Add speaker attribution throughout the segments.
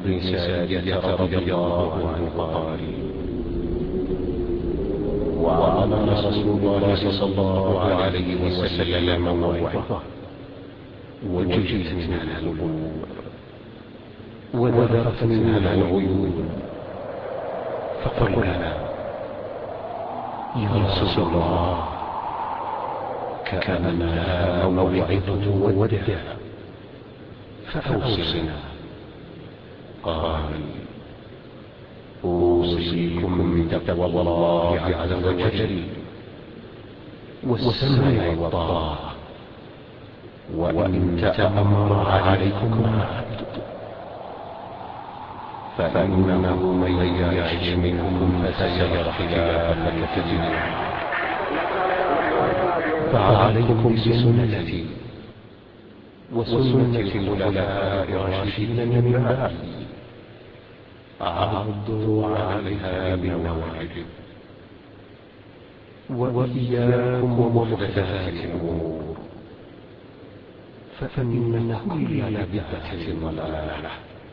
Speaker 1: بن سارية رضي الله عنه قال: وعظنا رسول الله صلى الله عليه وسلم موعظة وجلت منها القلوب وذرفت منها العيون، فقلنا: يا رسول الله، كأنها موعظة وداع، فأوصنا. قال: أوصيكم بتقوى الله عز وجل والسمع والطاعة، وإن تأمر عليكم عبد، فإنه من يعش منكم فسيرى اختلافا كثيرا، فعليكم بسنتي وسنة الخلفاء الراشدين من بعدي، عضوا عليها بالنواجذ، وإياكم ومحدثات الأمور، فإن كل بدعة ضلالة.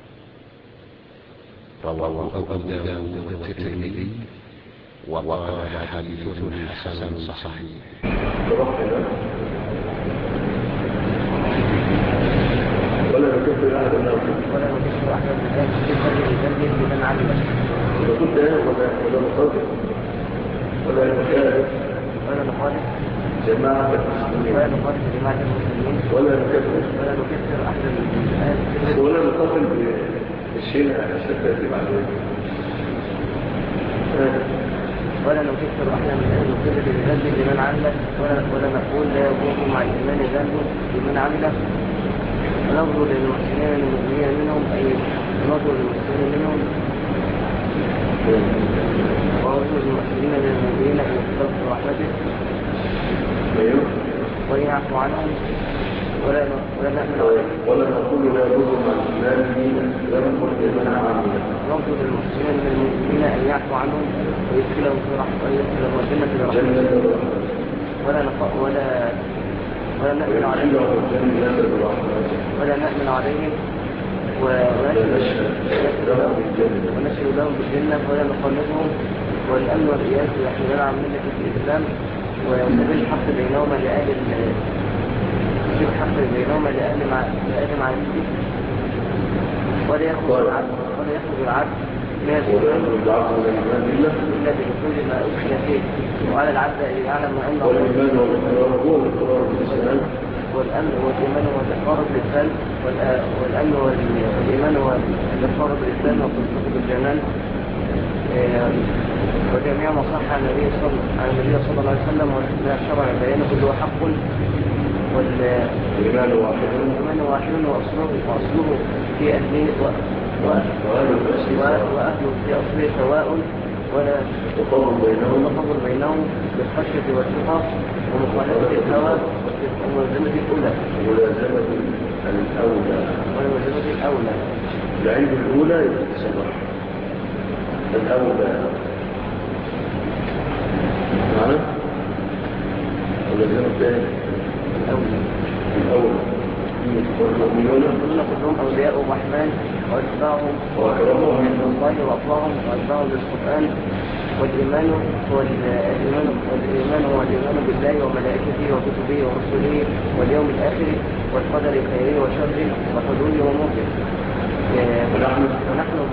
Speaker 1: رواه أبو داود والترمذي وقال حديث حسن صحيح.
Speaker 2: ولا نكفر أحد الناس ولا نكفر أحد الناس بذنب لمن عمل وكنت ولا نخالف ولا نخالف جماعة المسلمين ولا نكفر أحد الناس ولا نقاتل بالشيء الشتى يتبع ولا نكفر أحد بذنب لمن عمل ولا نقول لا يكون مع الإيمان ذنب لمن عمل. وننظر للمحسنين المؤمنين منهم، أي ننظر للمحسنين منهم وننظر للمحسنين المؤمنين في صدق رحمته ويعفو عنهم ولا نحن ولا نقول لا يضر مع الإيمان ذنب لمن عمل. ننظر للمحسنين المؤمنين أن يعفو عنهم ويدخلهم في رحمته برحمته ولا نأمن عليهم ونشهد لهم بالجنة ولا نقلدهم. والأمن والإياس يحملون عن ملة الإسلام وينتبه الحق بينهما لأهل معرفته ولا يخرج العبد إلا بدخول ما أدخل فيه. وعلى العبد أن يعلم أنه والإيمان والإقرار هو الإقرار بالإسلام، والأمن والإيمان والإقرار بالإسلام، والأمن والإيمان والإقرار بالإسلام والتصديق بالجنان. وجميع ما صح عن النبي صلى الله عليه وسلم وما شرع بيانه كله حق. والإيمان واحد وأصله في أهله وأهله في أصله سواء، ولا تفضل بينهم بالخشية والثقة ومخالفة الهوى وملازمة الأولى. العلم الأولى يتصرف الأولى معنا والملازمة الثانية الأولى. والمؤمنون كلهم أولياء الرحمن وأتباعهم وأكرمهم من الله وأطاعهم وأتباعهم بالقرآن. والإيمان هو الإيمان بالله وملائكته وكتبه ورسله واليوم الآخر والقدر خيره وشره وحلوله وموته. ونحن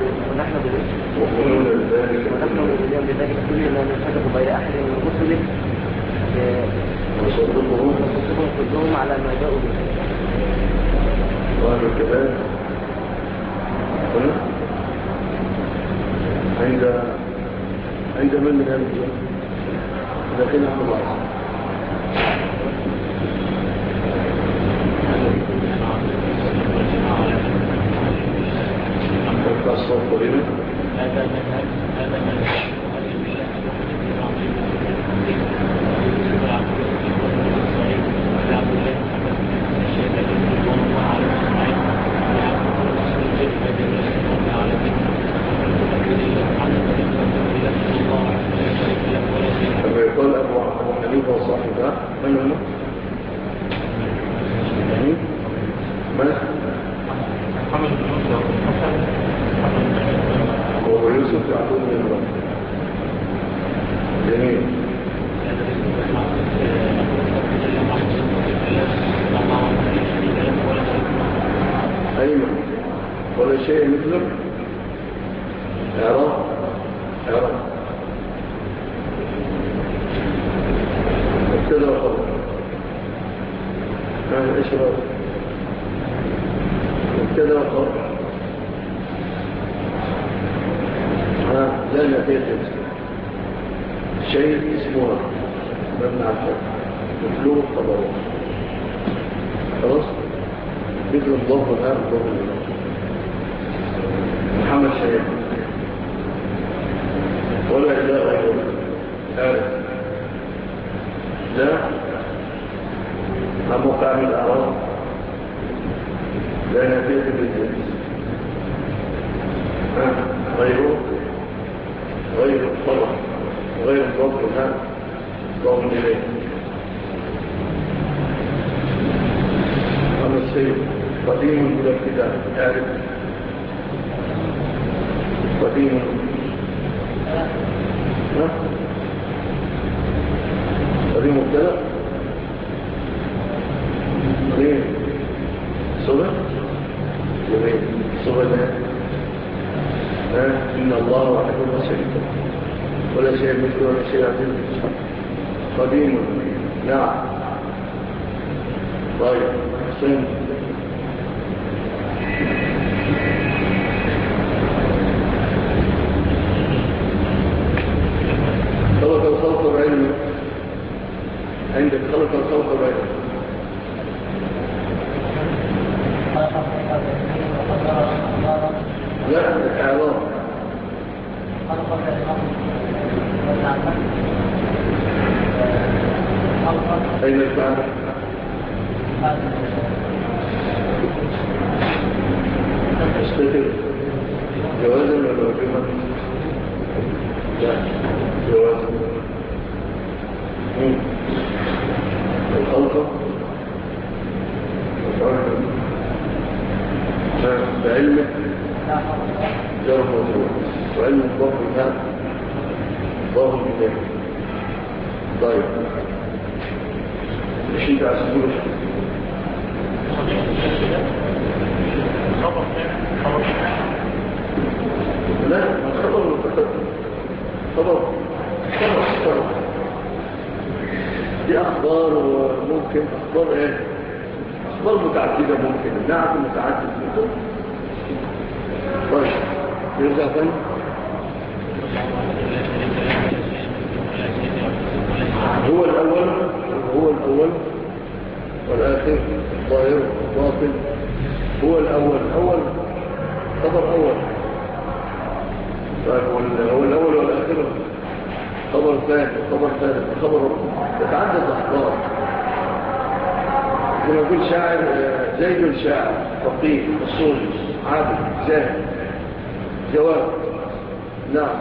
Speaker 2: بذلك كل ما نصدق بين أحد من رسله وصدقهم كلهم على ما جاءوا به. وهذا الكلام عند من هذا الكلام لكن الله الصوت قريبا هذا يقول أبو حنيفة وصاحبه من هم؟ محمد بن مسلم يوسف يعطون من الله. جميل. أيوة ولا شيء مثلك اعرف ابتدى وخبر ايش رأيك ابتدى وخبر لا نتيجة شيء اسمه مبنى على الفتح مطلوب الطبعات خلاص مثل الضوء والآن الضوء محمد شهيد ولا إله غيره عارف لا ما موقع من الأعراض لا نتيجة بالجنس غير الطرف غير الضوء والآن ضوء إليه محمد شهيد قديم بلا ابتداء عارف قديم قديم مبتدأ قديم صغر جميل صغر إن الله وحده لا شريك له ولا شيء مثله ولا شيء عزيز قديم نعم طيب حسين خلق الخلق بعلمه عندك خلق الخلق بعلمه لا الإعراب أين الفعل استتر جوازا ولا واجبا لا جوازا الخلق بعلمك جرب موضوع وعلم الضوء هذا ضوء إليه طيب ايش انت عسبوش لا الخبر خبر دي اخبار وممكن اخبار ايه اخبار متعدده ممكن نعم متعدد ممكن طيب يرجع ثاني هو الأول والآخر الظاهر الباطن هو الأول خبر أول طيب هو الأول والآخر خبر ثاني خبر ثالث خبر يتعدد أخبار كما يقول شاعر زيد الشاعر فقيه أصولي عابد زاهد جواب نعم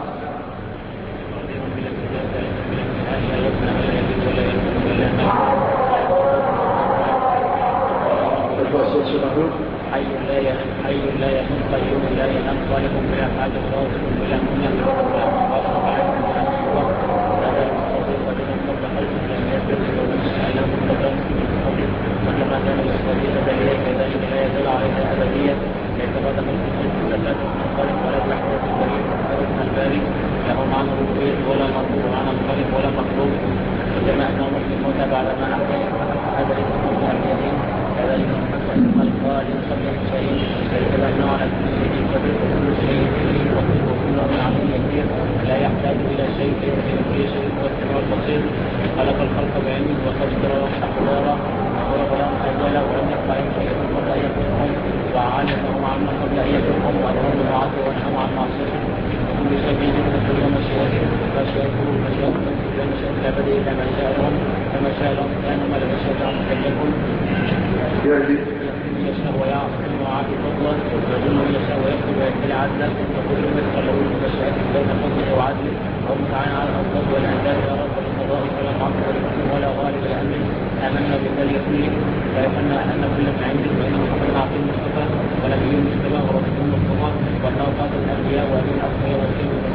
Speaker 3: حي لا يموت قيوم لا ينام خالق بلا حاجة رازق بلا منى بلا مخاطر بعد بلا سوى هذا المستطيع قدم قبل خلق لم يبدأ ومسألة مطلقا وكما كان الصديق دليل كذلك لا يزال عليها أبدية كيف قدم الخلق صفات الخالق ولا تحدث البريد منفرد من الباري له معنى الربوبية ولا مرفوع معنى الخالق ولا مخلوق وكما أنه مسلمون بعد ما أحيا هذا اسمه اليمين كذلك الخالق قبل الشيء كما أنه على كل شيء قدير وكل شيء إليه وكل عظيم يسير لا يحتاج إلى شيء ليس كل شيء هو السميع البصير خلق الخلق بعلمه وقدر أقداره وضرب لهم أجلا ولم يقطع شيء قبل أن يخلقهم وعالمهم عما قبل أن يخلقهم وأمرهم بطاعته ونهوا عن معصيته وكل شيء يجب يوم مشيئته لا مشيئة العباد إلا ما شاء لهم فما شاء لهم كانوا ما لم يشاء لهم كلكم يشاء ويعصم وعافي فضلا ويظن يشاء ويكتب ويبتلع عدلا وكل ما يتخلق من مشيئته بين فضله وعدله وهم تعالى على الأفضل والأنداد لا رب للقضاء فلا معقب لحكم ولا غالب لأمره آمنا بالذي كله فيقلنا أن كل من عنده وإن محمد عبد المصطفى ونبي المجتبى ورسول المصطفى وأنه قاتل الأنبياء وأمين الأصفياء والسلم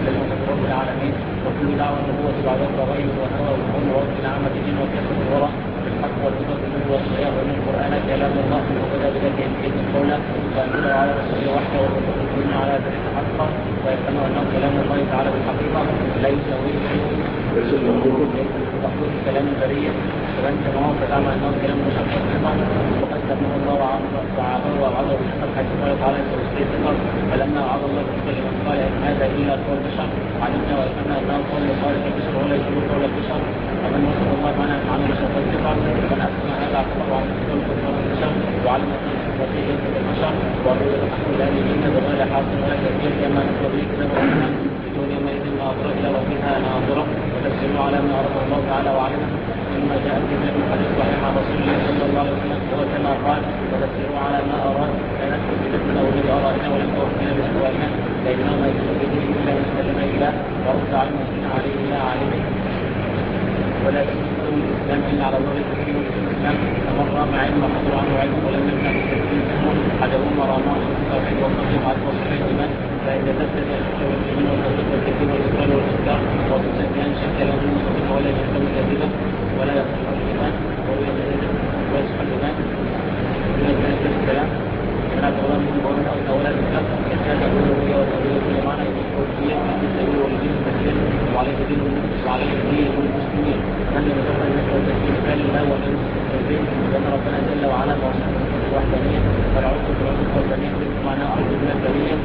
Speaker 3: بدعوى النبوة بعد الرغيب والهوى والقوم ووصف العامة الدين وكثرة الورى بالحق والهدى بالنور والصيام وان القرآن كلام الله وبدا بذاته يمكن قولا وانزله على رسوله وحده وتكون على ذلك حقا ويفهم انه كلام الله تعالى بالحقيقة لا يساويه شيء مخلوق كلام البرية وانت معه فتعمل انه كلام مشخص حقا وقد سماه الله وعابه ووعده بالحق حيث قال تعالى سيستيق الارض فلما وعد الله بالحق لمن قال ان هذا الا قول بشر علمنا ويفهمنا انه قول خالق البشر ولا يشبه قول البشر ومن وصف الله معنا عن بشر فالثقة ومن اسمى هذا اعتبر عن قول البشر وعلم ان صفاته يجب البشر وابدا نحن لا يجب بغير حاصل ولا كثير كما نقضي كتاب الرحمن بدون يومئذ ناظرة الى ربها ناظرة وتفسير على ما عرفه الله تعالى وعلمه مما جاء في ذلك الحديث صحيح عن رسول الله صلى الله عليه وسلم هو كما قال وتفسير على ما اراد ان ندخل في ذكر اولاد ارائنا ولم توفنا بسؤالنا لانه ما يكون به الا من سلم اليه ورد على المسلمين عليه الى عالمه ولا يسلم الاسلام الا على ظهر التسليم والاسلام فمن رام علم وحضر عنه علم ولم يمنع من التسليم منه عجبوا مرامات التوحيد والصدق على وصف الايمان فان تبتدئ الحكم والايمان والتصديق والتكذيب والاقرار والانكار وتصدق ان شك له المصدق ولا يشك كذبا ولا يصح الايمان ويصح الايمان من الثلاثه الكلام كما تقول من قول او اولاد الكلام كان الالوهيه والتوحيد كل معنى الالوهيه في السبيل والدين التسليم وعليه دين المسلمين من لم يكن التسليم مثال الله ولم يستلزم لان ربنا جل وعلا موصوف بالوحدانيه والعود بالعود والبنيه معناه عود بالبنيه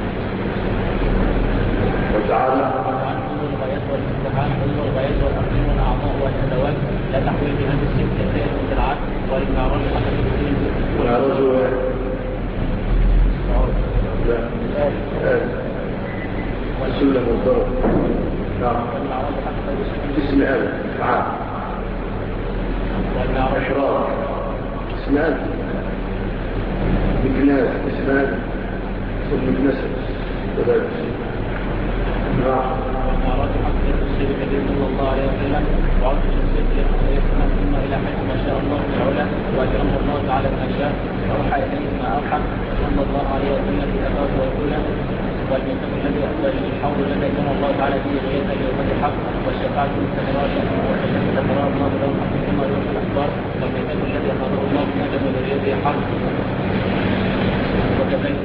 Speaker 2: وتعالى
Speaker 3: حضور الغايات والاستحال حضور الغايات والتقديم والاعضاء والادوات لا تحويل بهذا الشيء كثير من العاد والمعراج حسب الدين
Speaker 2: والعراج والسلم والضرب نعم اسم آل فعال إحرار اسم آل مكناس اسم آل والمكنسة وذلك نعم
Speaker 3: والمعراج حق الرسول الكريم صلى الله عليه وسلم وعرض الشمسية يسمى ثم إلى حيث ما شاء الله تعالى وأكرمه الله تعالى ما شاء وأوحى إليه ما أوحى صلى الله عليه وسلم في أخاه وأولى والميثاق الذي أخبر الحول الذي يكون الله تعالى فيه غيرة لأمة الحق والشفاعة المستمرات والتي تتراءى الله له حق كما يوحى الأخبار والميثاق الذي أخبره الله من أجل ذريته حق وكذلك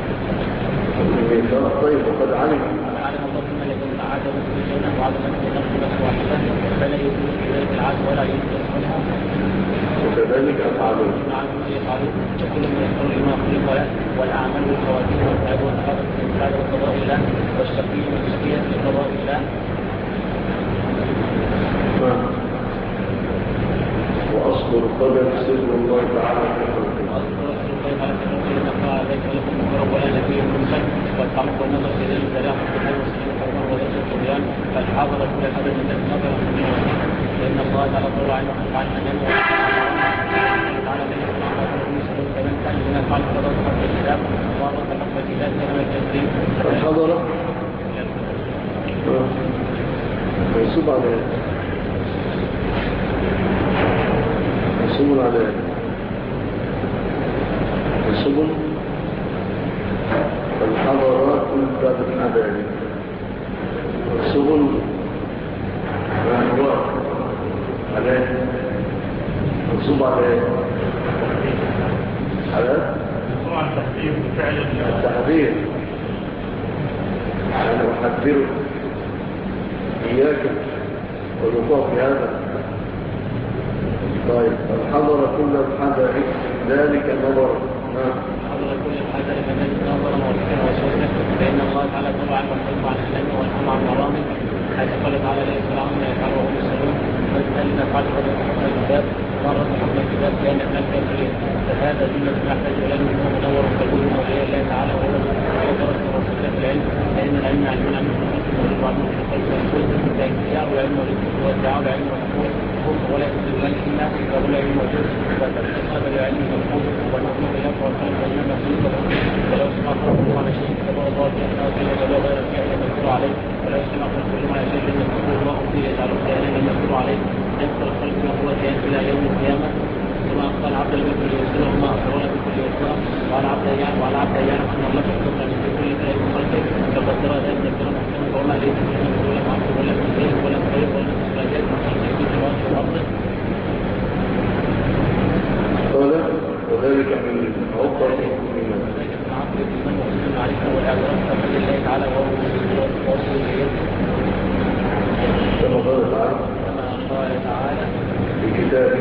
Speaker 2: طيب وقد علم
Speaker 3: الله ثم الذين تعادوا في الجنة وعدم أن نفس واحدة فلا يكون في ذلك العدل ولا ينقص منه
Speaker 2: وكذلك أفعلون
Speaker 3: نعم يفعلون وكل من يختار لما خلق له والأعمال والخواتيم والتعب والخطر في الإنسان وقضاء الله والشقي والشقية في قضاء الله
Speaker 2: وأصل القدر سر الله تعالى في خلقه
Speaker 3: وأصل القدر على كثير من أقرأ ذلك لكم مكرم ولا نبي مرسل والتعمق والنظر في ذلك الزراعة في الحي والسلام والله وليس الطغيان فالحاضر كل حدث من ذلك نظر فإن الله تعالى طلع عنه عن أنام وعلى ذلك فمن كان من يفعل قضاء حق الكتاب وأرض حق الكتاب من التسليم
Speaker 2: الحضر منصوب عليه منصوب عليه منصوب الحضرات كل من ذلك منصوب هو عليه منصوب عليه على
Speaker 3: طبعا تحذير بفعل
Speaker 2: التحذير أنا أحذرك إياك والوقوع في هذا طيب الحضر كل الحذر ذلك النظر
Speaker 3: حضر كل الحذر فذلك نظر موفقا وشوكا فإن الله تعالى طبعا والحكم عن الألم والحكم عن مرامه حيث قال تعالى لا يسرعون يفعله المسلمون فالذين فعل قدر حكم الكتاب مرة حكم الكتاب كان من الكافرين فهذا جملة يحتاج إلى أنه منور قلبه وإلى الله تعالى وهو درس رسول في العلم فإن العلم علمنا من الخلق والوعد من الخلق والكل فإنتياء العلم والإنسان والدعاء العلم والحكم هم ولا يكون إلا إنكار العلم موجود وتكتسب العلم المفهوم والمفهوم لا فرق بين المفهوم ولو سمع فرقه على شيء كتبه الله في أنه كان ولا غير فيه أن يذكر عليه ولا سمع فرقه على شيء أن يذكر الله فيه يجعل كيانا أن يذكر عليه يذكر الخلق وهو كيان إلى يوم القيامة كما قال عبد البكر يسره ما أخبرنا بكل يسره وعلى عبد أيان وعلى عبد أيان أن الله تقدر من كل خلق فقد ترى ذلك الكلام أحسن وما ليس من كل ما أخبر لكم والإثم والإعتراف بفضل الله تعالى ورسوله كما قال تعالى
Speaker 2: في كتابه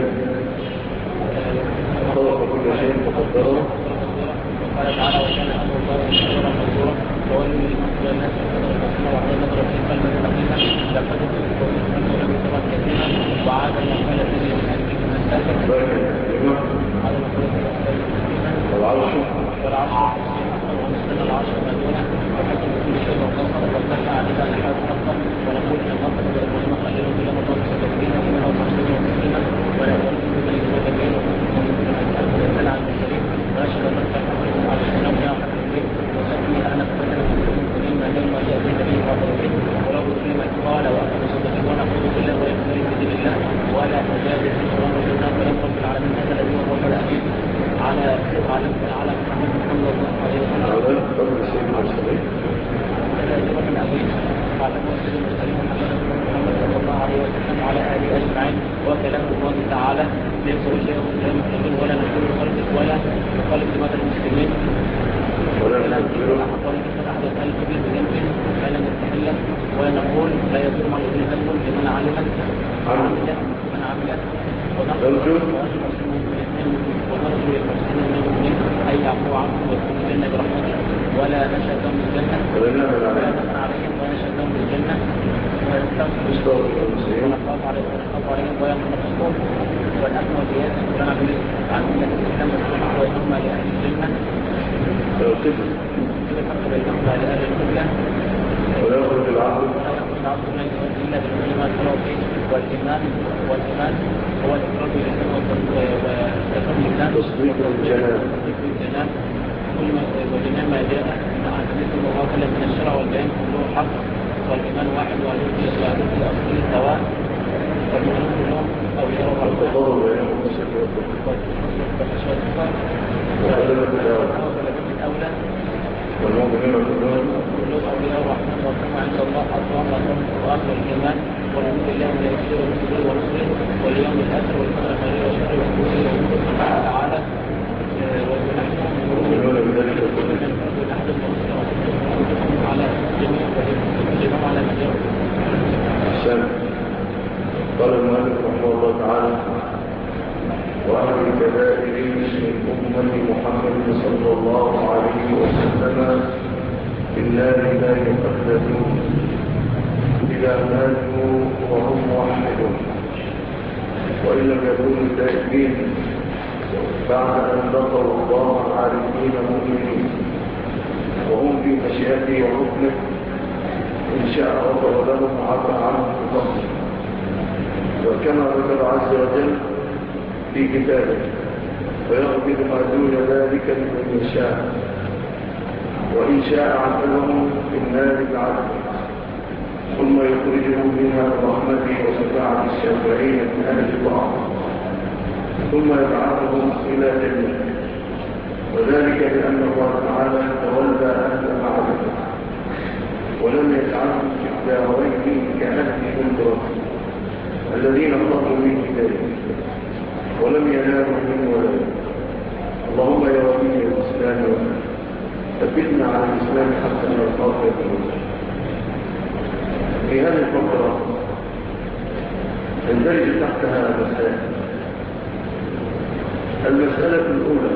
Speaker 2: خلق كل شيء فقدره.
Speaker 3: قال تعالى وكان أمر الله مشكورا مقدورا وولوا للمنزل الناس وقدر الرسول وعلى نظر في قلب الرحيمة لقد تذكر من ولم يتبع كثيرا وعاد المقالة الذي من أجله من الساكن هذا مقالة
Speaker 2: والعرش
Speaker 3: ومستنى العرش ما دونه وحكم كل شيء وقصر وارتفع عليها الحاد أكثر ونقول إن المنطق بإبراهيم خليل إلى مطار سبكين ومنه وخمسين ومسلما ولا يولد بين المدبين ومن الدلع المسلمين ونشهد أن تكون على السلام يا حق البيت وسكني أنا فتن المسلمين ما دام يأتي به وضعه ولو فيما قال وأخذ صدقه ونقول بالله ويكفر بدين الله ولا تجاهد في القرآن والسنة ولم رب العالمين هذا الذي هو الرب الأمين على محمد صلى الله عليه وسلم من أبيه وعلى مرسل المرسلين محمد صلى الله عليه وسلم وعلى آله أجمعين وكلام الله تعالى ليس شيء لا المسلمين ولا نقول خلقك ولا نخالف لماذا المسلمين ولا نقول أحدث الكبير بذنب ما لم يتحلل ولا نقول لا يضر مع الذين ذنب لمن علم من عمل ونرجو للمحسنين من المؤمنين أن يعفو عنهم ويدخلوا الجنة برحمته ولا نشأ لهم الجنة ولا نمن عليهم ونشأ لهم الجنة ونخاف عليهم ويمنطقهم والأمن والإياس ونعمل عن ملة الإسلام والسنة وينهما لأهل الجنة بينهما لأهل القبلة
Speaker 2: ولا يخرج العبد
Speaker 3: لا يخرج إلا بكل ما ترى فيه والإيمان هو الإقرار باللسان والتصديق بالجنان وجميع ما جاء مع حديث المقابلة من الشرع والبيان كله حق والإيمان واحد ويؤتي أصل الدواء والمؤمنون كلهم أولياء الرحمن
Speaker 2: والمؤمنون كلهم
Speaker 3: أولياء الرحمن والرحمن عند الله أطوام وأطوام القرآن والإيمان ونؤمن بالله وملائكته ورسله ورسله واليوم الآخر والقدر خيره وشره وكله ومنه سبحانه وتعالى ونحن
Speaker 2: يؤمنون بذلك
Speaker 3: على جميع وجميع على مجال
Speaker 2: السلام. قال المؤلف رحمه الله تعالى وأهل الكبائر من أمة محمد صلى الله عليه وسلم في النار لا يخلدون إذا ماتوا وهم موحدون وإن لم يكونوا تائبين بعد أن لقوا الله عارفين مؤمنين وهم في مشيئته وحكمه إن شاء غفر لهم وعفى عنهم بفضله وكما ذكر عز وجل في كتابه ويغفر ما دون ذلك لمن يشاء وإن شاء عذبهم في النار بعذبه ثم يخرجهم منها برحمته وشفاعة الشافعين من أهل الطاعة ثم يبعثهم إلى جنة وذلك بأن الله تعالى تولى أهل معرفته ولم يجعلهم في الدارين كأهل منذرة الذين خافوا من هدايته ولم ينالوا من ولاده. اللهم يا ولي الإسلام ثبتنا على الإسلام حتى نلقاك بالوجه. في هذه الفقرة تندرج تحتها مسائل. المسألة الأولى: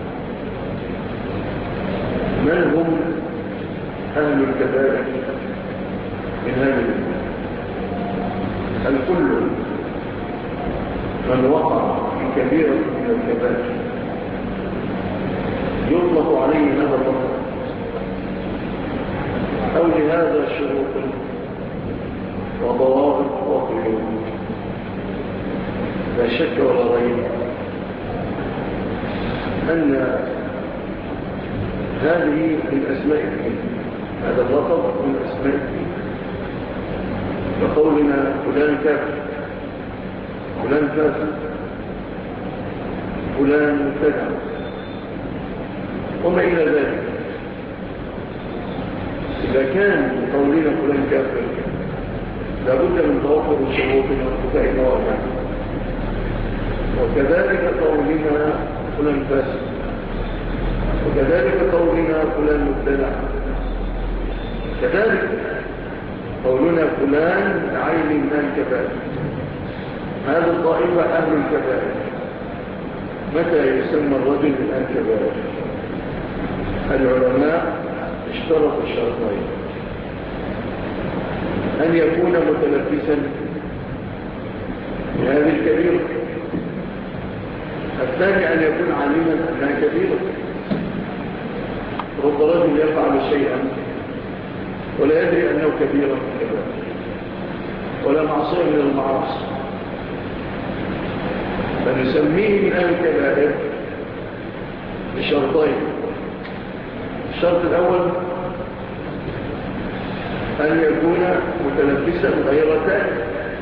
Speaker 2: من هم أهل الكبائر من هذه الأمة؟ الكل من وقع في كبيرة من الكبائر يطلق عليه هذا اللفظ أو لهذا شروط وضوابط وقيود لا شك ولا ريب أن هذه من أسماء الدين. هذا اللفظ من أسماء الدين كقولنا فلان كافر فلان فاسق فلان مبتدع وما إلى ذلك. إذا كان قولنا فلان كافر لابد من توفر الشروط وارتفاع المواضع، وكذلك قولنا فلان فاسق وكذلك قولنا فلان مبتدع، كذلك قولنا فلان عين من الكبائر، هذا الطائفة أهل الكبائر. متى يسمى الرجل من الكبائر؟ العلماء اشترطوا الشرطين: أن يكون متلبسا بهذه الكبيرة، الثاني أن يكون عالما أنها كبيرة. رب رجل يفعل شيئا ولا يدري أنه كبيرة من الكبائر ولا معصية من المعاصي، فنسميه من أهل الكبائر بشرطين: الشرط الأول أن يكون متلبسا غير تائب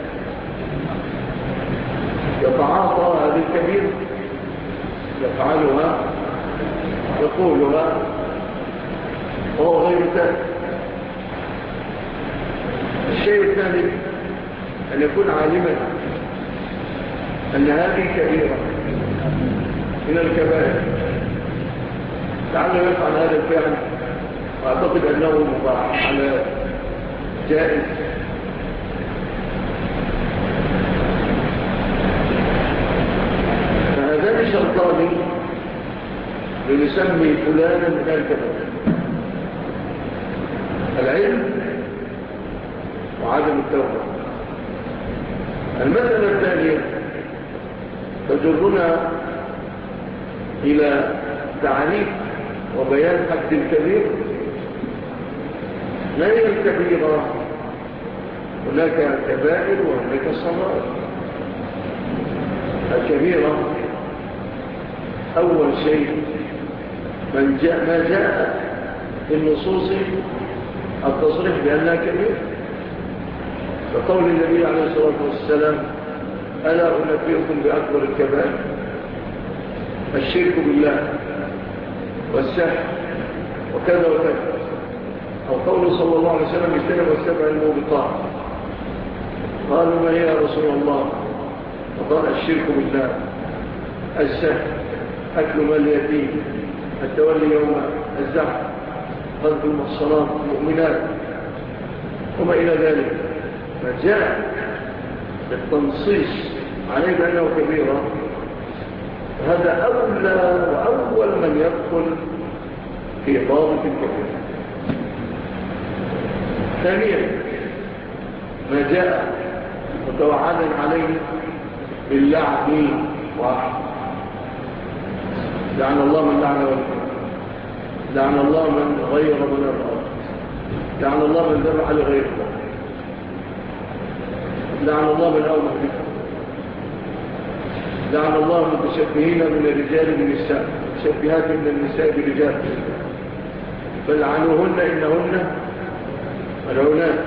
Speaker 2: يتعاطى هذه الكبيرة، يفعلها يقولها وهو غير تائب. الشيء الثاني أن يكون عالما أن هذه كبيرة من الكبائر، لعله يفعل هذا الفعل وأعتقد أنه مباح على جائز. فهذان شرطان لنسمي فلانا من الكبائر: العلم وعدم التوبة. المسألة الثانية تجرنا إلى تعريف وبيان حد الكبير. ما هي الكبيرة؟ هناك كبائر وهناك صغائر. الكبيرة أول شيء ما جاء في النصوص التصريح بأنها كبيرة، فقول النبي عليه الصلاة والسلام: ألا أنبئكم بأكبر الكبائر؟ الشرك بالله والسحر وكذا وكذا. أو قول صلى الله عليه وسلم: اجتنبوا السبع الموبقات. قالوا: ما هي يا رسول الله؟ وقال: الشرك بالله، السحر، أكل مال اليتيم، التولي يوم الزحف، قذف المحصنات المؤمنات، وما إلى ذلك. فجاء بالتنصيص عليه بأنه كبيرة، هذا أولى وأول من يدخل في ضابط الكبيرة. ثانيا ما جاء متوعدا عليه باللعن واحد: لعن الله من لعن والده، لعن الله من غير من الأرض، لعن الله من ذبح لغير الله، لعن الله من أول بكر، لعن الله المتشبهين من الرجال بالنساء، متشبهات من النساء بالرجال، فلعنوهن إنهن ملعونات.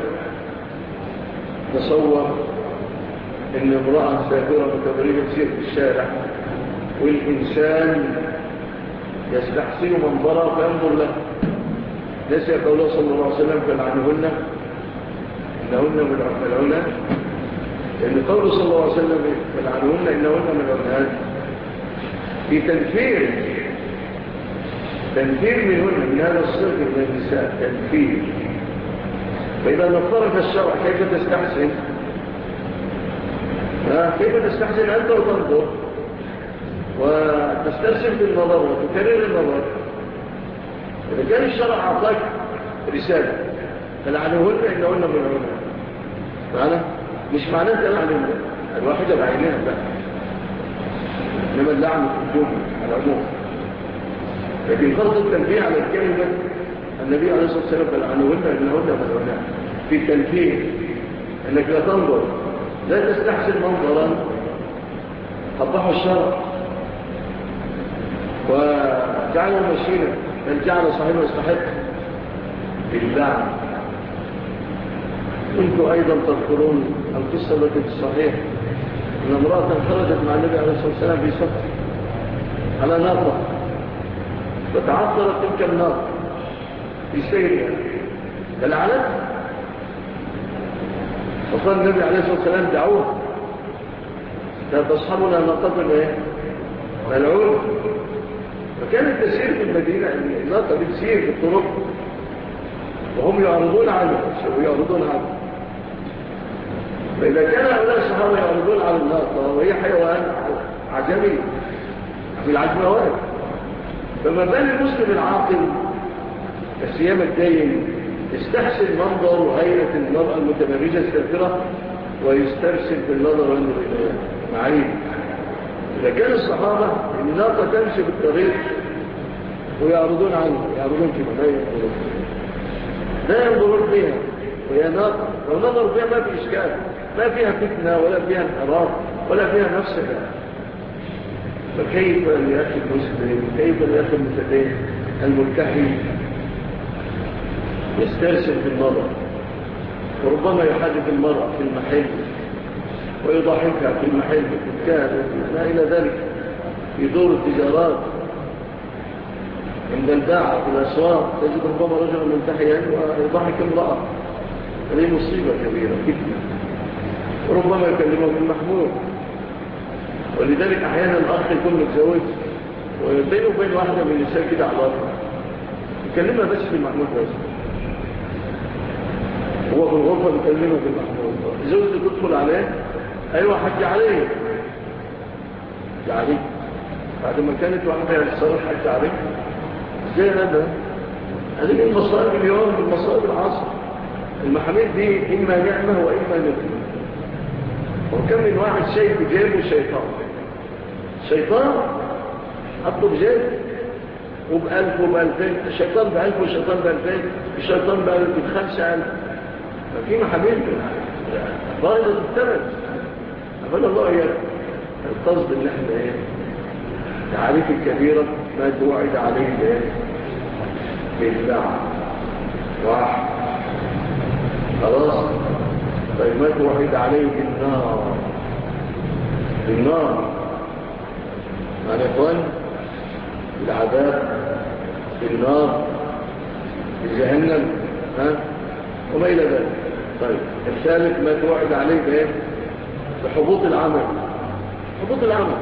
Speaker 2: تصور إن امرأة سافرة متبرجة تسير في الشارع والإنسان يستحسن منظرها فينظر له، نسي قوله صلى الله عليه وسلم: فلعنوهن إنهن ملعونات. لأن قوله صلى الله عليه وسلم: فلعنوهن إنهن ملعونات في تنفير منهن، من هذا الصنف من النساء، تنفير. فإذا نفرت الشرع كيف تستحسن؟ كيف تستحسن أنت وتنظر وتسترسل بالنظر وتكرر النظر؟ إذا كان الشرع أعطاك رسالة: فلعنوهن إنهن ملعونات، معنا مش معناه أنت لعنوهن الواحدة بعينها، لا، إنما اللعن في الجمل على العموم. لكن فرض التنبيه على الكلمة: النبي عليه الصلاة والسلام: فلعنوهن إنهن ملعونات، في التنبيه أنك لا تنظر، لا تستحسن منظرا قبحه الشرع وجعله مشينا، بل جعل صاحبه يستحق باللعن. كنتم أيضا تذكرون القصة التي في الصحيح أن امرأة خرجت مع النبي عليه الصلاة والسلام في سفر على ناقة، فتعثرت تلك الناقة في سيرها فلعنتها، وقال النبي عليه الصلاة والسلام: دعوها، لا تصحبنا ناقة ملعون.
Speaker 4: فكانت تسير في المدينة، الناقة بتسير في الطرق وهم يعرضون عنه ويعرضون عنه. فإذا كان هؤلاء الصحابة يعرضون على الناقة وهي حيوان عجمي في العجموات، فما بال المسلم العاقل السيام الدين يستحسن منظر وهيئة المرأة المتبرجة السافرة ويسترسل بالنظر وينظر إلى معين. إذا كان الصحابة الناقة تمشي في الطريق ويعرضون عنه، يعرضون كما لا ينظرون فيها، وهي ناقة لو نظر فيها ما في إشكال، ما فيها فتنة ولا فيها انحراف ولا فيها مفسدة. فكيف لأخي المسلم، كيف لأخي المتدين الملتحي يسترسل في النظر، وربما يحدث المرأة في المحل ويضحكها في المحل ما إلى ذلك يدور التجارات عند الباعة في الأسواق، تجد ربما رجلا ملتحيا ويضحك امرأة. هذه مصيبة كبيرة فتنة، وربما يكلمه بالمحمول. ولذلك أحيانا الأخ يكون متزوج وبينه وبين واحدة من النساء كده علاقة، يكلمها بس في المحمول بس، هو في الغرفة بيكلمها في المحمول. زوجته تدخل عليه، أيوة حج عليه، يعني بعد ما كانت واحدة يتصرف حج عليه زي هذا. هذه من مصائب اليوم، من مصائب العصر. المحاميل دي إما نعمة وإما نقمة. وكم من واحد شيء بجيبه شيطان حطه بجيبه وب1000 وب2000، الشيطان ب1000 والشيطان ب2000، الشيطان ب5000. ففي محاميل رائدة الثمن. أفضل الله إياك. القصد إن احنا تعريف الكبيرة ما توعد عليه بالباع واحد خلاص. طيب ما توعد عليه بالنار يعني إخوان العذاب بالنار بجهنم وما إلى ذلك. طيب الثالث ما توعد عليه بحبوط العمل. حبوط العمل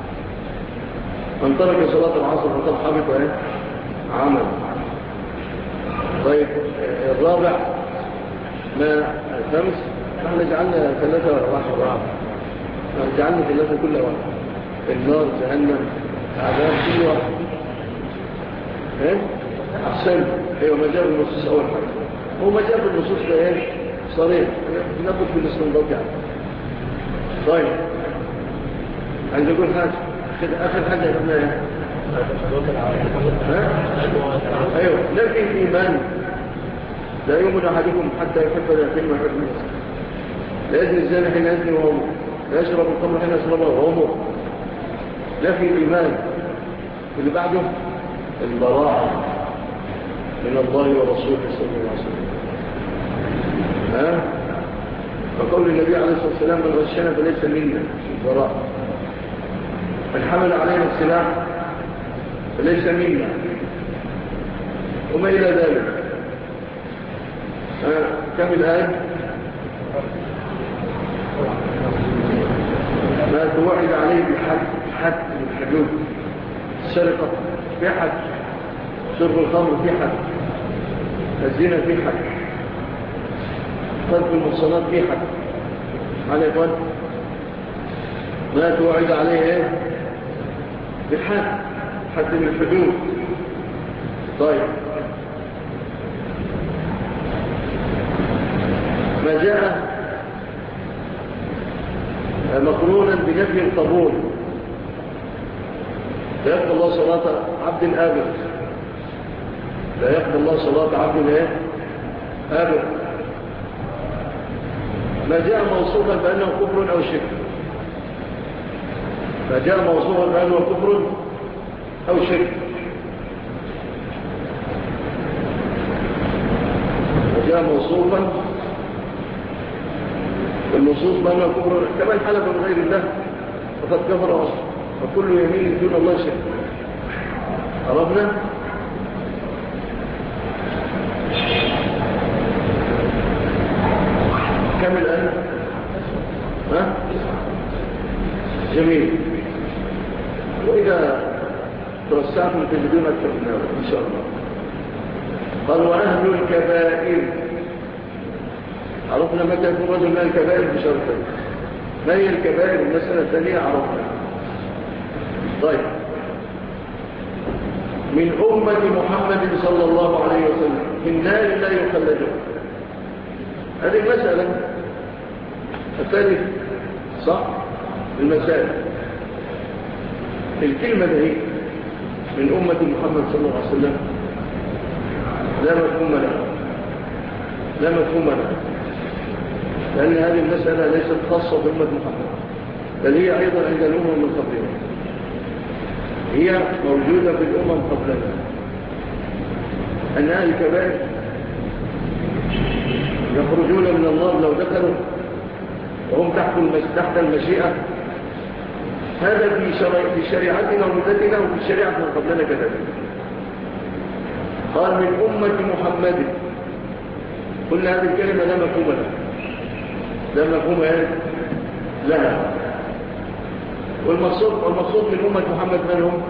Speaker 4: من ترك صلاة العصر فقد حبط عمل. طيب الرابع ما الخمس احنا جعلنا 3 واحد، جعلنا 3 كل واحد، النار جهنم عذاب كل واحد. أحسن. ايوه ما جاء بالنصوص اول حاجه، هو ما جاء بالنصوص ده صريح، ناخد بالاستنباط يعني. طيب عايز اقول حاجه اخر حاجه قلناها ايوه لا في ايمان لا يؤمن احدكم حتى يحب الاخيه ما يحب نفسه، لا يزني الزاني حين يزني وهو مؤمن، لا يشرب الخمر حين يشربها وهو مؤمن. لا في ايمان. اللي بعده البراءه من الله ورسوله صلى الله عليه وسلم. فقول النبي عليه الصلاه والسلام من غشنا فليس منا، البراءه. من حمل علينا السلاح فليس منا، وما إلى ذلك. كم الآن؟ ما توعد عليه بحد من الحدود. السرقة في حد، شرب الخمر في حد، الزنا في حد، قذف المحصنات في حد. على إخوان ما توعد عليه بحد، حد من الحدود. طيب ما جاء مقرونا بنفي القبول، لا يقبل الله صلاة عبد آبد، لا يقبل الله صلاة عبد آبد. ما جاء موصوفا بأنه كفر أو شرك، ما جاء موصوفا بأنه كفر أو شرك، جاء موصوفا بالنصوص بأنه كفر كمان حلف من غير الله فقد كفر أصلا، وكل يمين دون الله شرك. عرفنا؟ كم الآن؟ جميل. وإذا توسعت ساعة تجدون أكثر من هذا إن شاء الله. قال وأهل الكبائر، عرفنا متى يكون رجل من الكبائر بشرطين. ما هي الكبائر؟ المسألة الثانية عرفنا. طيب، من أمة محمد صلى الله عليه وسلم في النار لا يخلدون، هذه المسألة الثالث صح؟ المسائل الكلمة دي من أمة محمد صلى الله عليه وسلم لا مفهوم لها، لا مفهوم لها، لأن هذه المسألة ليست خاصة بأمة محمد، بل هي أيضا عند الأمم من قبلها، هي موجودة في الأمم قبلنا. أن أهل الكبائر يخرجون من النار لو دخلوا وهم تحت المشيئة، هذا في شريعتنا ومدتنا وفي شريعة من قبلنا كذلك. قال من أمة محمد، قلنا هذه الكلمة لا مفهوم لها، لا مفهوم لها. والمقصود من أمة محمد من هم؟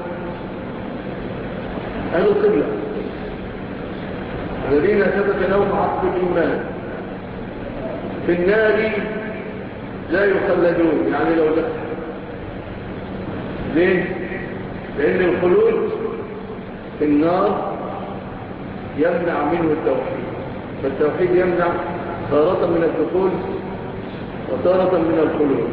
Speaker 4: أهل القبلة الذين ثبت لهم عقد الإيمان في النار لا يخلدون، يعني لو دخل. ليه؟ لأن الخلود في النار يمنع منه التوحيد، فالتوحيد يمنع تارة من الدخول وتارة من الخلود.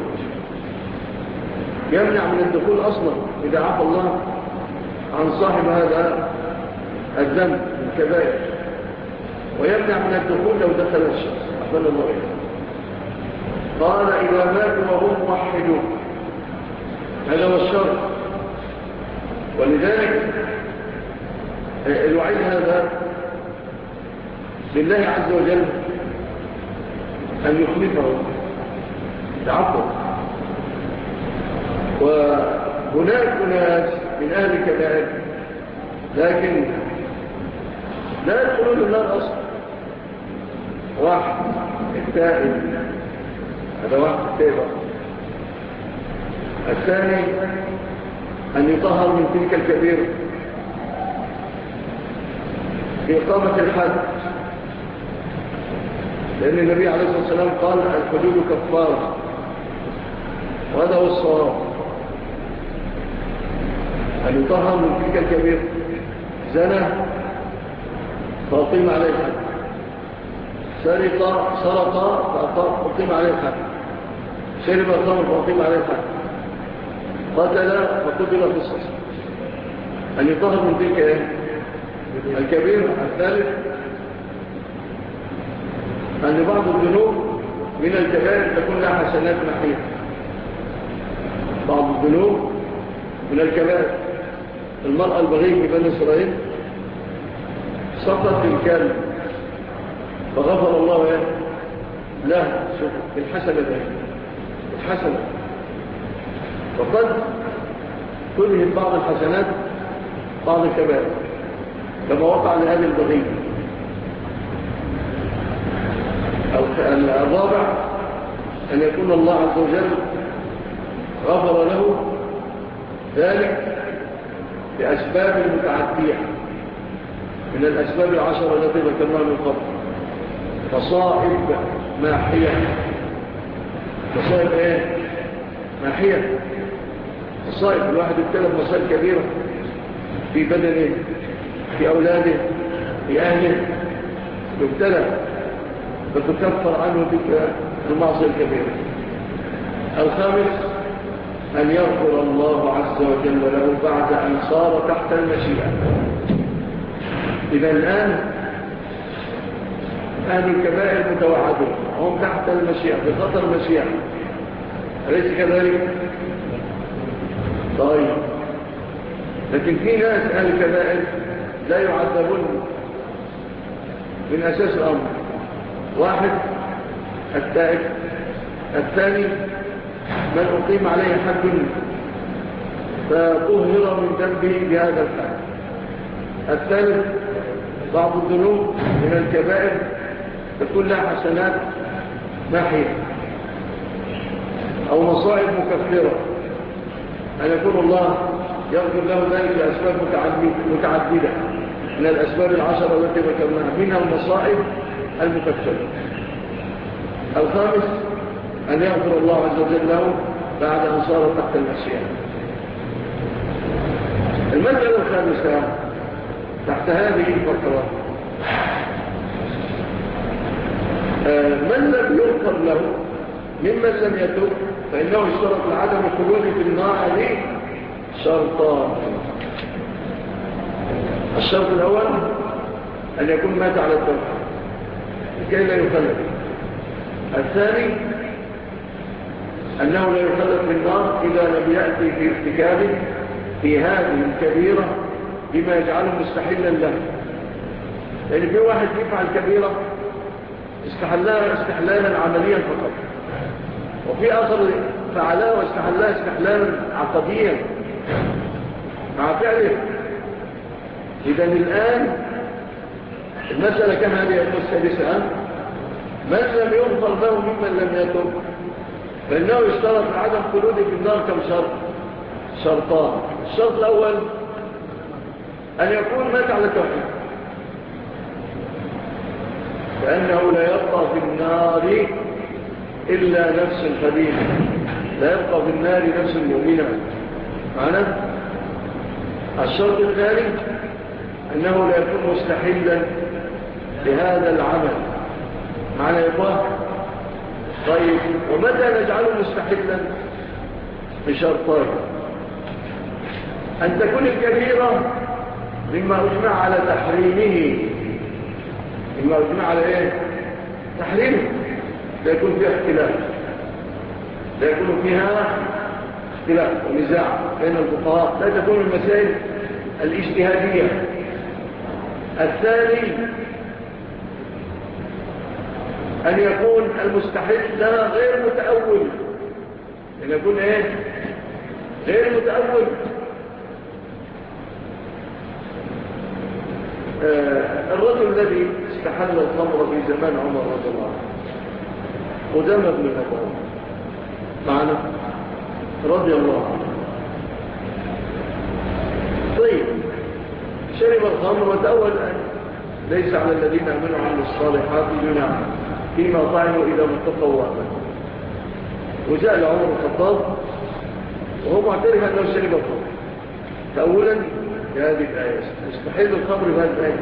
Speaker 4: يمنع من الدخول أصلا إذا عفى الله عن صاحب هذا الذنب الكبائر، ويمنع من الدخول لو دخل الشخص أحسن الله إليه. قال إذا ماتوا وهم موحدون، هذا هو الشرط. ولذلك الوعيد هذا لله عز وجل أن يخلفه تعبد. وهناك ناس من أهل الكبائر لكن لا يدخلون النار أصلا. واحد التائب، هذا واحد التائب. الثاني أن يطهر من تلك الكبيرة بإقامة الحد، لأن النبي عليه الصلاة والسلام قال الحدود كفارة، وهذا هو الصواب، أن يطهر من تلك الكبيرة. زنى فأقيم عليه الحد، سرق فأقيم عليه الحد، شرب الخمر فأقيم عليه الحد، قتل فقتل في الصصر. أن يطهر من تلك الكبيرة. الثالث أن بعض الذنوب من الكبائر تكون لها حسنات محية. بعض الذنوب من الكبائر، المرأة البغي في بني إسرائيل سقط الكلب فغفر الله له الحسنة ذلك الحسنة. وقد تنهي بعض الحسنات بعض الكبائر كما وقع لهذه البغي. الرابع أن يكون الله عز وجل غفر له ذلك بأسباب متعدية من الأسباب العشرة التي ذكرناها من قبل. مصائب ماحية. مصائب ماحية. مصائب، الواحد ابتلى بمصائب كبيرة في بدنه، في أولاده، في أهله، يبتلى فتكفر عنه تلك المعصية الكبيرة. الخامس أن يغفر الله عز وجل له بعد أن صار تحت المشيئة. إذا الآن أهل الكبائر متوعدون، هم تحت المشيئة، بخطر المشيئة، أليس كذلك؟ طيب، لكن في ناس أهل الكبائر لا يعذبون من أساس الأمر. واحد التائب، الثاني من أقيم عليه حد فطهر من ذنبه بهذا الحد، الثالث بعض الذنوب من الكبائر تكون لها حسنات ماحية أو مصائب مكفرة، أن يكون الله يغفر له ذلك لأسباب متعددة من الأسباب العشرة التي ذكرناها، منها المصائب المكفرة. الخامس أن يغفر الله عز وجل له بعد أن صار تحت المعصية. المسألة الخامسة تحت هذه الفقرة، من لم يغفر له ممن لم يتوب فإنه اشترط لعدم الخلود في النار شرطان. الشرط الأول أن يكون مات على التوحيد لكي لا يخلد. الثاني أنه لا يخلد في النار إذا لم يأتي في ارتكابه في هذه الكبيرة بما يجعله مستحلا له. لأن في واحد يفعل كبيرة استحلها استحلالا عمليا فقط، وفي آخر فعلها واستحلها استحلالا عقديا مع فعله. إذن الآن المسألة كما هذه السادسة، من لم يغفر له ممن لم يتب فإنه يشترط عدم خلوده في النار كم شرط؟ شرطان. الشرط الأول أن يكون مات على التوحيد، فإنه لا يبقى في النار إلا نفس خبيثة، لا يبقى في النار نفس مؤمنة معنا. الشرط الثاني أنه لا يكون مستحلا لهذا العمل معنا يا إخوان. طيب ومتى نجعله مستحلا؟ بشرطين: أن تكون الكبيرة مما أجمع على تحريمه، مما أجمع على إيه؟ تحريمه، لا يكون فيها اختلاف، لا يكون فيها اختلاف ونزاع بين الفقهاء، لا تكون المسائل الاجتهادية. الثاني أن يكون المستحيل لها غير متأول، أن يكون إيه؟ غير متأول. الرجل الذي استحل الخمر في زمان عمر رضي الله عنه قدامى بن مطعم معنا رضي الله عنه. طيب شرب الخمر وتأول أن ليس على الذين أمنوا عن الصالحات جناح فيما طعموا إذا متقوا وأمنوا. وجاء لعمر الخطاب وهو معترف أنه شرب الخمر تأولا بهذه الآية، مستحيل الخمر بهذه الآية.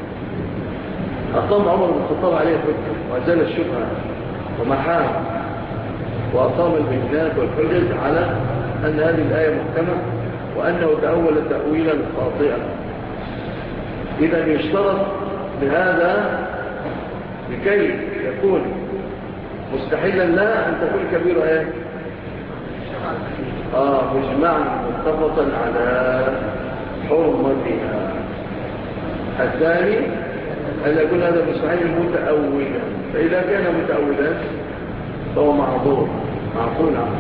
Speaker 4: أقام عمر بن الخطاب عليه الحجة وأزال الشبهة ومحاها، وأقام البينات والحجج على أن هذه الآية محكمة وأنه تأول تأويلا خاطئا. إذا يشترط بهذا لكي يكون مستحيلا لا أن تكون كبيرة إيه؟ مجمعا متفقا على حرمتها. الثاني أن يكون هذا مستحيل متأولا، فإذا كان متأولا فهو معذور معقول عنه.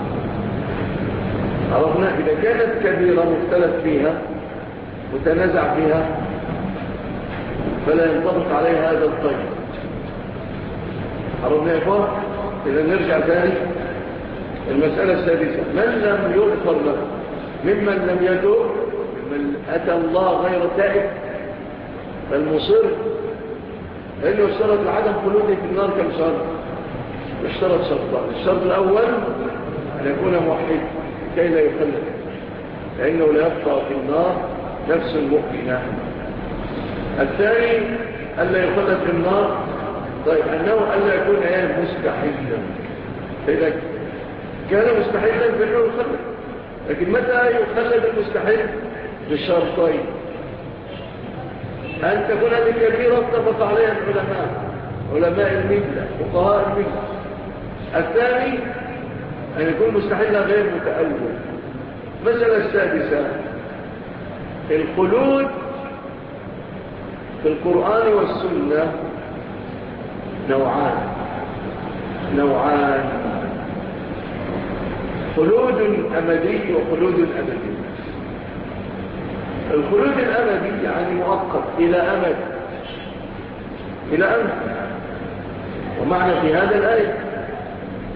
Speaker 4: عرفنا إذا كانت كبيرة مختلف فيها متنازع فيها فلا ينطبق عليها هذا القيد. عرفنا يا إخوان. إذا نرجع ثاني المسألة السادسة: من لم يغفر له ممن لم يتوب، من أتى الله غير تائب فالمصر فإنه اشترط لعدم خلوده في النار كم شرط؟ اشترط شرطان. الشرط الأول أن يكون موحد كي لا يخلد، فإنه لا يبقى في النار نفس مؤمنة. الثاني ألا يخلد في النار، طيب أنه ألا يكون مستحيلا، فإذا كان مستحيلا فإنه يخلد. لكن متى يخلد المستحيل؟ بالشرطين: أن تكون هذه كبيرة اتفق عليها العلماء، علماء الملة فقهاء الملة. الثاني أن يكون مستحيلا غير متأول. مسألة السادسة: الخلود في القرآن والسنة نوعان: خلود أمدي وخلود أبدي. الخلود الأمدي يعني مؤقت إلى أمد، ومعنى في هذا الآية: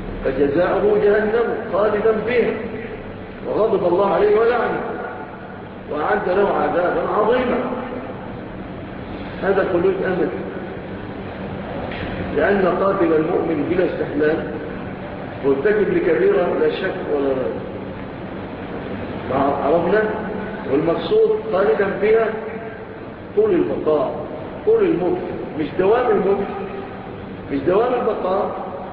Speaker 4: فجزاؤه جهنم خالدا فيها وغضب الله عليه ولعنه. وأعد له عذابا عظيما. هذا خلود أمل، لأن قاتل المؤمن بلا استحلال مرتكب لكبيرة لا شك ولا ريب. عرفنا؟ والمقصود خالدا فيها طول البقاء، طول الموت، مش دوام الموت، مش دوام البقاء.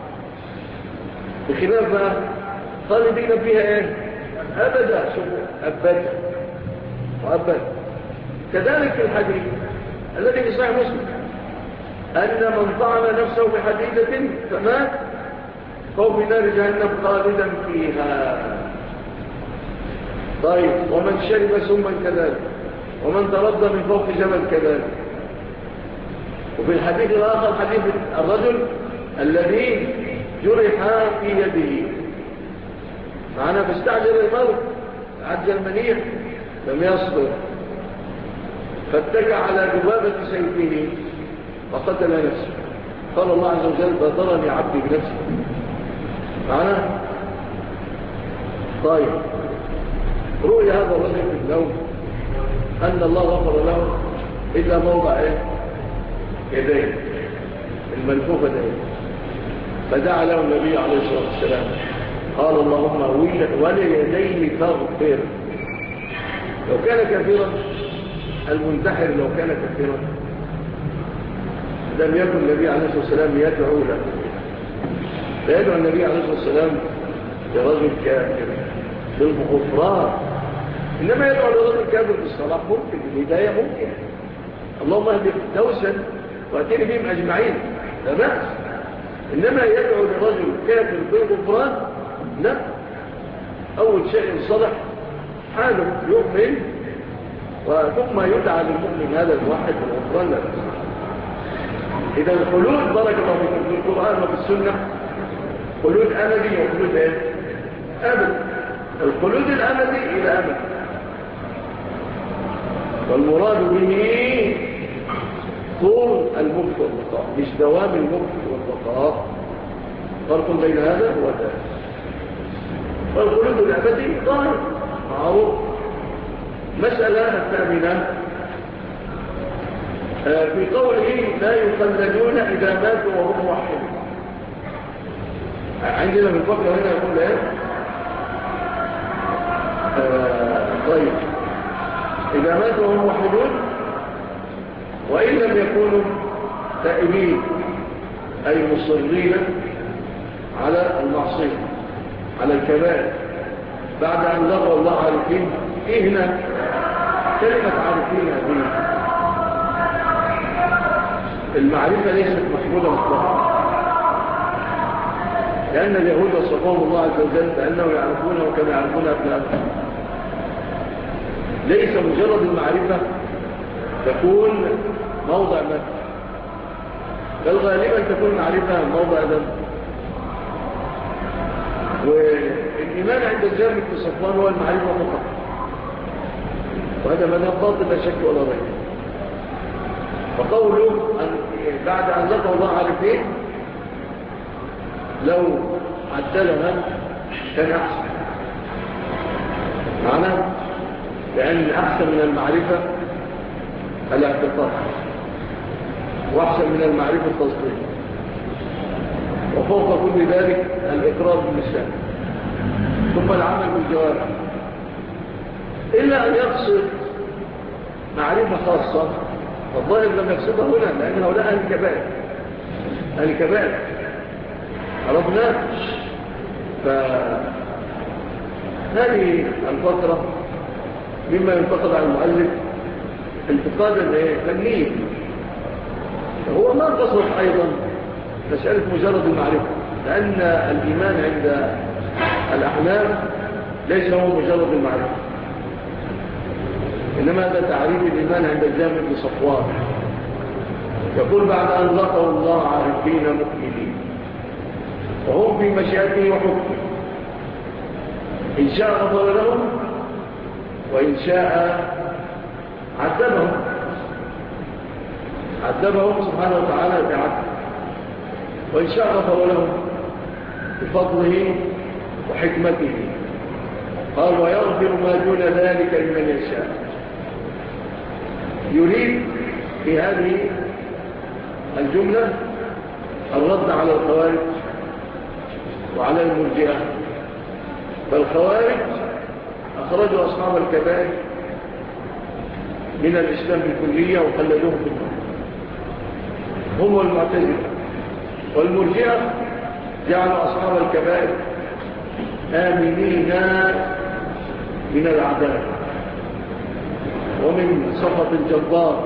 Speaker 4: بخلاف خالدين فيها ايه؟ أبدا. شوفوا، أبدا وأبدا. كذلك في الحديث الذي في صحيح مسلم أن من طعن نفسه بحديدة فمات فهو في نار جهنم خالدا فيها. طيب، ومن شرب سما كذلك، ومن تردى من فوق جبل كذلك. وفي الحديث الآخر حديث الرجل الذي جرح في يده معنا فاستعجل الموت، عجل منيع لم يصبر فاتكى على ذبابة سيفه وقتل نفسه. قال الله عز وجل: بادرني عبدي بنفسه. معنا؟ طيب، رؤيا هذا الرجل في النوم أن الله غفر له إلا موضع يديه الملفوفة ديه، فدعا له النبي عليه الصلاة والسلام قال: اللهم وليديه تغفر. لو كان كثيرا المنتحر، لو كان كثيرا لم يكن النبي عليه الصلاة والسلام يدعو له. لا يدعو النبي عليه الصلاة والسلام لرجل كافر بالغفران، إنما يدعو لرجل كافر بالصلاح ممكن، بالهداية ممكن. اللهم اهد دوسا واتني بهم أجمعين، لا بأس. إنما يدعو لرجل كافر بالغفران لا. أول شيء صلح حاله يؤمن، وثم يدعى للمؤمن هذا الواحد بالغفران لا بأس. إذا الخلود بارك الله فيكم في القرآن وفي السنة خلود أمدي وخلود إيه؟ أبد. الخلود الأمدي إلى أبد، والمراد به طول الملك والبقاء، مش دوام الملك والبقاء. فرق بين هذا وذاك. والخلود الأبدي ظاهر معروف. مسألة الثامنة في قوله لا يخلدون إذا ماتوا وهم موحدون. عندنا في الفقرة هنا يقول ايه؟ طيب، إذا ماتوا وهم موحدون وإن لم يكونوا تائبين أي مصرين على المعصية على الكبائر بعد أن لقوا الله عارفين. إيه هنا كلمة عارفين هذه؟ المعرفة ليست محمودة مطلقا، لأن اليهود وصفهم الله عز وجل بأنه يعرفونه كما يعرفون أبنائهم. ليس مجرد المعرفة تكون موضع مدح، بل غالبا تكون معرفة موضع ذنب. والإيمان عند الجامع في صفوان هو المعرفة فقط، وهذا مذهب باطل لا شك ولا ريب. فقوله بعد أن لقوا الله عارفين لو عدلها كان أحسن معنى، لأن أحسن من المعرفة الاعتقاد، وأحسن من المعرفة التصديق، وفوق كل ذلك الإقرار باللسان ثم العمل بالجوارح. إلا أن يقصد معرفة خاصة، والظاهر لم يقصدها هنا، لأن هؤلاء أهل الكبائر، أهل الكبائر عرفنا. فهذه الفترة مما ينتقد على المؤلف انتقادا فنيا، فهو ما قصد أيضا مسألة مجرد المعرفة، لأن الإيمان عند الأحناف ليس هو مجرد المعرفة، إنما هذا تعريف الإيمان عند الجامع بن صفوان. يقول بعد أن لقوا الله عارفين مؤمنين وهم في مشيئته وحكمه، إن شاء غفر لهم وإن شاء عذبهم سبحانه وتعالى بعدله، وإن شاء غفر لهم بفضله وحكمته. قال ويغفر ما دون ذلك لمن يشاء. يريد في هذه الجملة الرد على الخوارج وعلى المرجئة. فالخوارج أخرجوا أصحاب الكبائر من الإسلام بالكلية وخلدوهم في النار، هم المعتزلة. والمرجئة جعلوا أصحاب الكبائر آمنين من العذاب ومن سخط الجبار،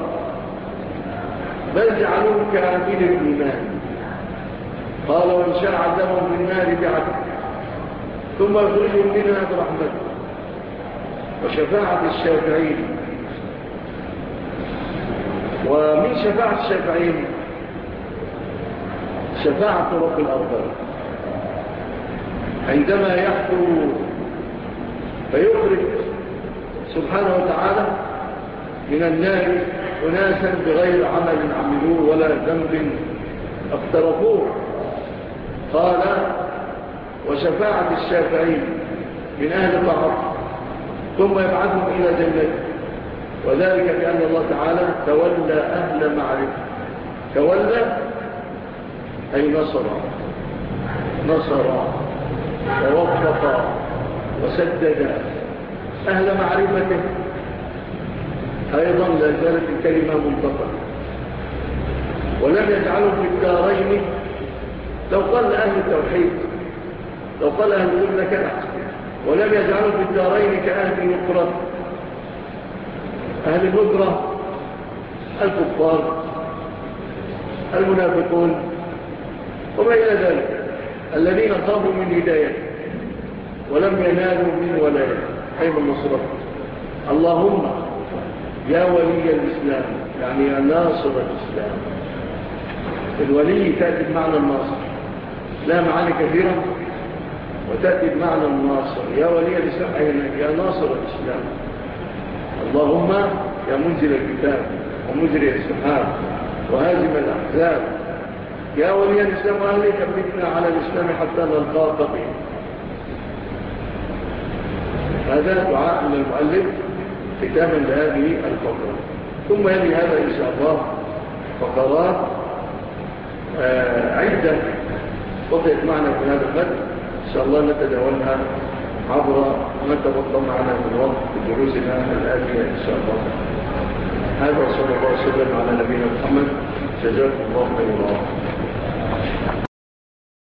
Speaker 4: بل جعلوهم كآمن الإيمان. قال وإن شاء عذبهم في النار بعدل ثم يخرجهم منها برحمته. وشفاعة الشافعين، ومن شفاعة الشافعين شفاعة رب الأرض عندما يحكم فيخرج سبحانه وتعالى من النار أناسا بغير عمل عملوه ولا ذنب اقترفوه. قال وشفاعة الشافعين من أهل طاعته ثم يبعثهم إلى جنته، وذلك بأن الله تعالى تولى أهل معرفة. تولى أي نصر ووفق وسدد أهل معرفته. أيضا لا زالت الكلمة منطقة، ولم يجعلوا في الدارين. لو قال أهل التوحيد، لو قال أهل السنة كان ولم يجعلوا في الدارين كأهل النكرة. أهل النكرة الكفار المنافقون وما إلى ذلك الذين خافوا من هداية ولم ينالوا من ولاية أي من نصرة. اللهم يا ولي الإسلام، يعني يا ناصر الإسلام. الولي تأتي بمعنى الناصر، لا معاني كثيرة، وتأتي بمعنى الناصر. يا ولي الإسلام أي يا ناصر الإسلام. اللهم يا منزل الكتاب ومجري السحاب وهازم الأحزاب، يا ولي الإسلام وأهلي ثبتنا على الإسلام حتى نلقاك به. هذا دعاء من المؤلف ختاما لهذه الفقرة. ثم يلي هذا إن شاء الله فقرات عدة بقيت معنا في هذا المد، إن شاء الله نتداولها عبر ما تبقى معنا من وقت في دروسنا الآتية إن شاء الله. هذا صلى الله عليه وسلم على نبينا محمد. جزاكم الله خيرا.